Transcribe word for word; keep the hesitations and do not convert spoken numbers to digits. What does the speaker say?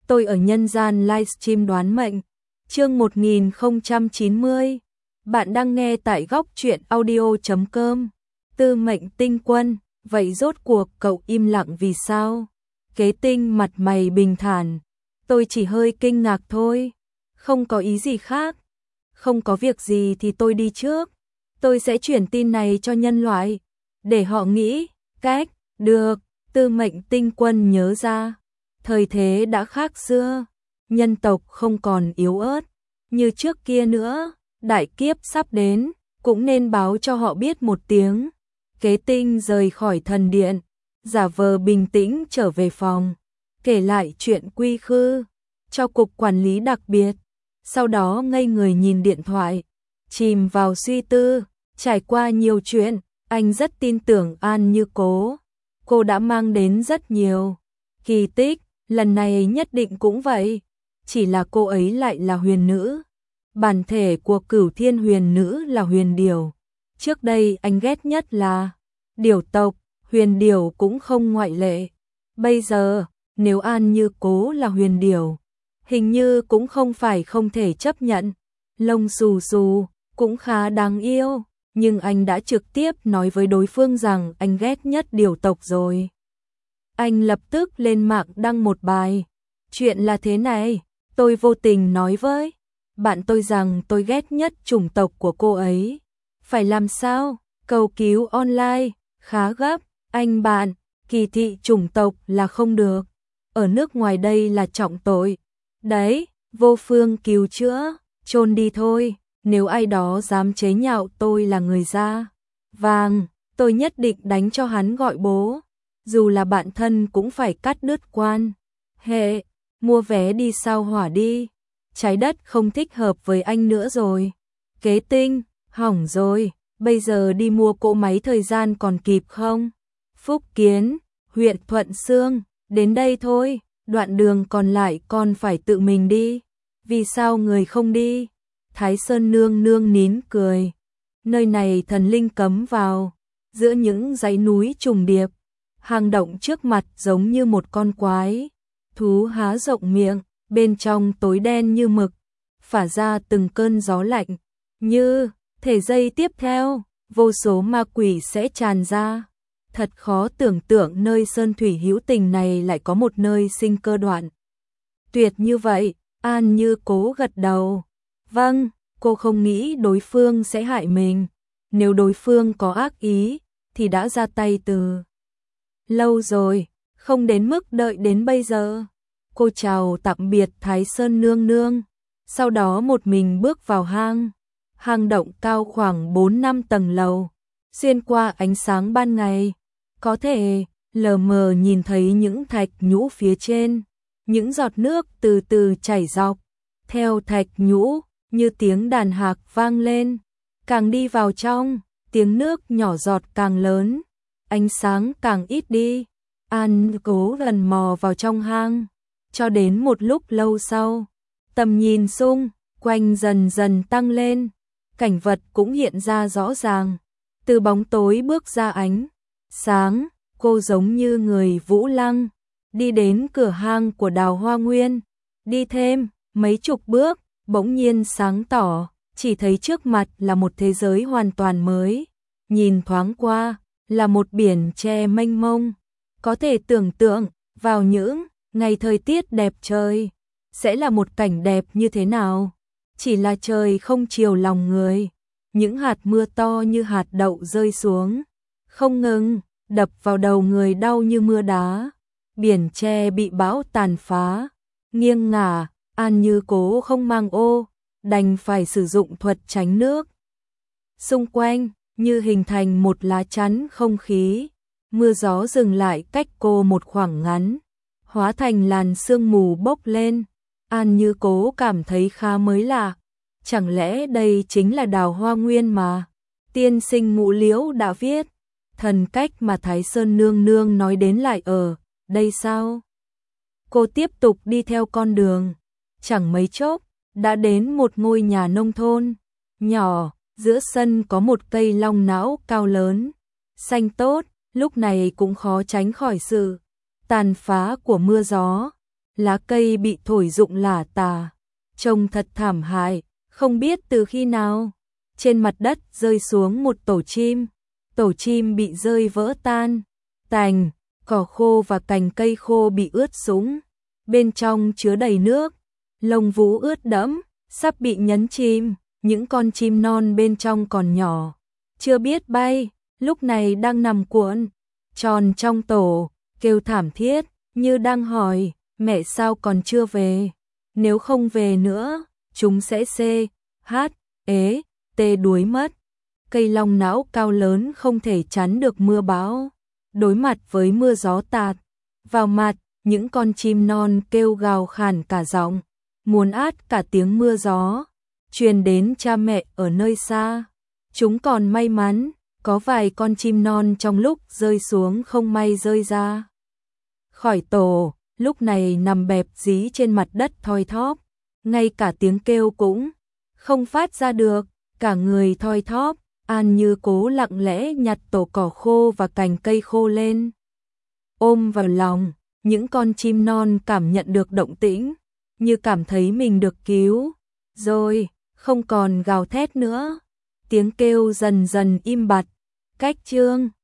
tôi ở nhân gian livestream đoán mệnh. Chương một nghìn không trăm chín mươi. Bạn đang nghe tại góc truyện audio chấm com. Tư mệnh tinh quân, vậy rốt cuộc cậu im lặng vì sao? Kế Tinh mặt mày bình thản. Tôi chỉ hơi kinh ngạc thôi, không có ý gì khác. Không có việc gì thì tôi đi trước. Tôi sẽ chuyển tin này cho nhân loại, để họ nghĩ cách. Được, Tư mệnh tinh quân nhớ ra. Thời thế đã khác xưa, nhân tộc không còn yếu ớt như trước kia nữa. Đại kiếp sắp đến, cũng nên báo cho họ biết một tiếng. Kế Tinh rời khỏi thần điện, giả vờ bình tĩnh trở về phòng, kể lại chuyện quy khư cho cục quản lý đặc biệt. Sau đó ngây người nhìn điện thoại, chìm vào suy tư. Trải qua nhiều chuyện, anh rất tin tưởng An Như Cố. Cô đã mang đến rất nhiều kỳ tích, lần này nhất định cũng vậy. Chỉ là cô ấy lại là huyền nữ. Bản thể của Cửu Thiên huyền nữ là huyền điểu. Trước đây anh ghét nhất là điểu tộc, huyền điểu cũng không ngoại lệ. Bây giờ, nếu An Như Cố là huyền điểu, hình như cũng không phải không thể chấp nhận. Lông xù xù, cũng khá đáng yêu. Nhưng anh đã trực tiếp nói với đối phương rằng anh ghét nhất điểu tộc rồi. Anh lập tức lên mạng đăng một bài. Chuyện là thế này, tôi vô tình nói với bạn tôi rằng tôi ghét nhất chủng tộc của cô ấy. Phải làm sao? Cầu cứu online, khá gấp. Anh bạn, kỳ thị chủng tộc là không được. Ở nước ngoài đây là trọng tội. Đấy, vô phương cứu chữa, chôn đi thôi. Nếu ai đó dám chế nhạo tôi là người da vàng, tôi nhất định đánh cho hắn gọi bố. Dù là bạn thân cũng phải cắt đứt quan hệ. Mua vé đi sao hỏa đi. Trái đất không thích hợp với anh nữa rồi. Kế Tinh, hỏng rồi, bây giờ đi mua cỗ máy thời gian còn kịp không? Phúc Kiến, huyện Thuận Xương, đến đây thôi, đoạn đường còn lại con phải tự mình đi. Vì sao người không đi? Thái Sơn nương nương nín cười. Nơi này thần linh cấm vào, giữa những dãy núi trùng điệp. Hang động trước mặt giống như một con quái thú há rộng miệng, bên trong tối đen như mực, phả ra từng cơn gió lạnh. Như thể giây tiếp theo, vô số ma quỷ sẽ tràn ra. Thật khó tưởng tượng nơi sơn thủy hữu tình này lại có một nơi sinh cơ đoạn tuyệt như vậy. An Như Cố gật đầu. Vâng, cô không nghĩ đối phương sẽ hại mình. Nếu đối phương có ác ý, thì đã ra tay từ lâu rồi, không đến mức đợi đến bây giờ. Cô chào tạm biệt Thái Sơn nương nương, sau đó một mình bước vào hang. Hang động cao khoảng bốn năm tầng lầu, xuyên qua ánh sáng ban ngày, có thể lờ mờ nhìn thấy những thạch nhũ phía trên. Những giọt nước từ từ chảy dọc theo thạch nhũ, như tiếng đàn hạc vang lên. Càng đi vào trong, tiếng nước nhỏ giọt càng lớn, ánh sáng càng ít đi. An Cố gần mò vào trong hang, cho đến một lúc lâu sau, tầm nhìn xung quanh dần dần tăng lên, cảnh vật cũng hiện ra rõ ràng. Từ bóng tối bước ra ánh sáng, cô giống như người vũ lăng, đi đến cửa hang của Đào Hoa Nguyên. Đi thêm mấy chục bước, bỗng nhiên sáng tỏ, chỉ thấy trước mặt là một thế giới hoàn toàn mới. Nhìn thoáng qua, là một biển tre mênh mông. Có thể tưởng tượng, vào những ngày thời tiết đẹp trời, sẽ là một cảnh đẹp như thế nào. Chỉ là trời không chiều lòng người. Những hạt mưa to như hạt đậu rơi xuống, không ngừng, đập vào đầu người đau như mưa đá. Biển tre bị bão tàn phá, nghiêng ngả. An Như Cố không mang ô, đành phải sử dụng thuật tránh nước. Xung quanh, như hình thành một lá chắn không khí. Mưa gió dừng lại cách cô một khoảng ngắn, hóa thành làn sương mù bốc lên. An Như Cố cảm thấy khá mới lạ. Chẳng lẽ đây chính là Đào Hoa Nguyên mà tiên sinh Ngũ Liễu đã viết? Thần cách mà Thái Sơn nương nương nói đến lại ở đây sao? Cô tiếp tục đi theo con đường. Chẳng mấy chốc, đã đến một ngôi nhà nông thôn nhỏ. Giữa sân có một cây long não cao lớn, xanh tốt. Lúc này cũng khó tránh khỏi sự tàn phá của mưa gió. lá cây bị thổi rụng lả tả, trông thật thảm hại, không biết từ khi nào, trên mặt đất rơi xuống một tổ chim, tổ chim bị rơi vỡ tan, tành, cỏ khô và cành cây khô bị ướt sũng, bên trong chứa đầy nước, lông vũ ướt đẫm, sắp bị nhấn chìm, những con chim non bên trong còn nhỏ, chưa biết bay, lúc này đang nằm cuộn tròn trong tổ, kêu thảm thiết, như đang hỏi, mẹ sao còn chưa về, nếu không về nữa, chúng sẽ xê, hát, ế, tê đuối mất. Cây long não cao lớn không thể chắn được mưa bão, đối mặt với mưa gió tạt vào mặt, những con chim non kêu gào khàn cả giọng, muốn át cả tiếng mưa gió, truyền đến cha mẹ ở nơi xa. Chúng còn may mắn, có vài con chim non trong lúc rơi xuống không may rơi ra khỏi tổ, lúc này nằm bẹp dí trên mặt đất thoi thóp, ngay cả tiếng kêu cũng không phát ra được, cả người thoi thóp. An Như cố lặng lẽ nhặt tổ cỏ khô và cành cây khô lên, ôm vào lòng, những con chim non cảm nhận được động tĩnh, như cảm thấy mình được cứu, rồi, không còn gào thét nữa, tiếng kêu dần dần im bặt, cách chương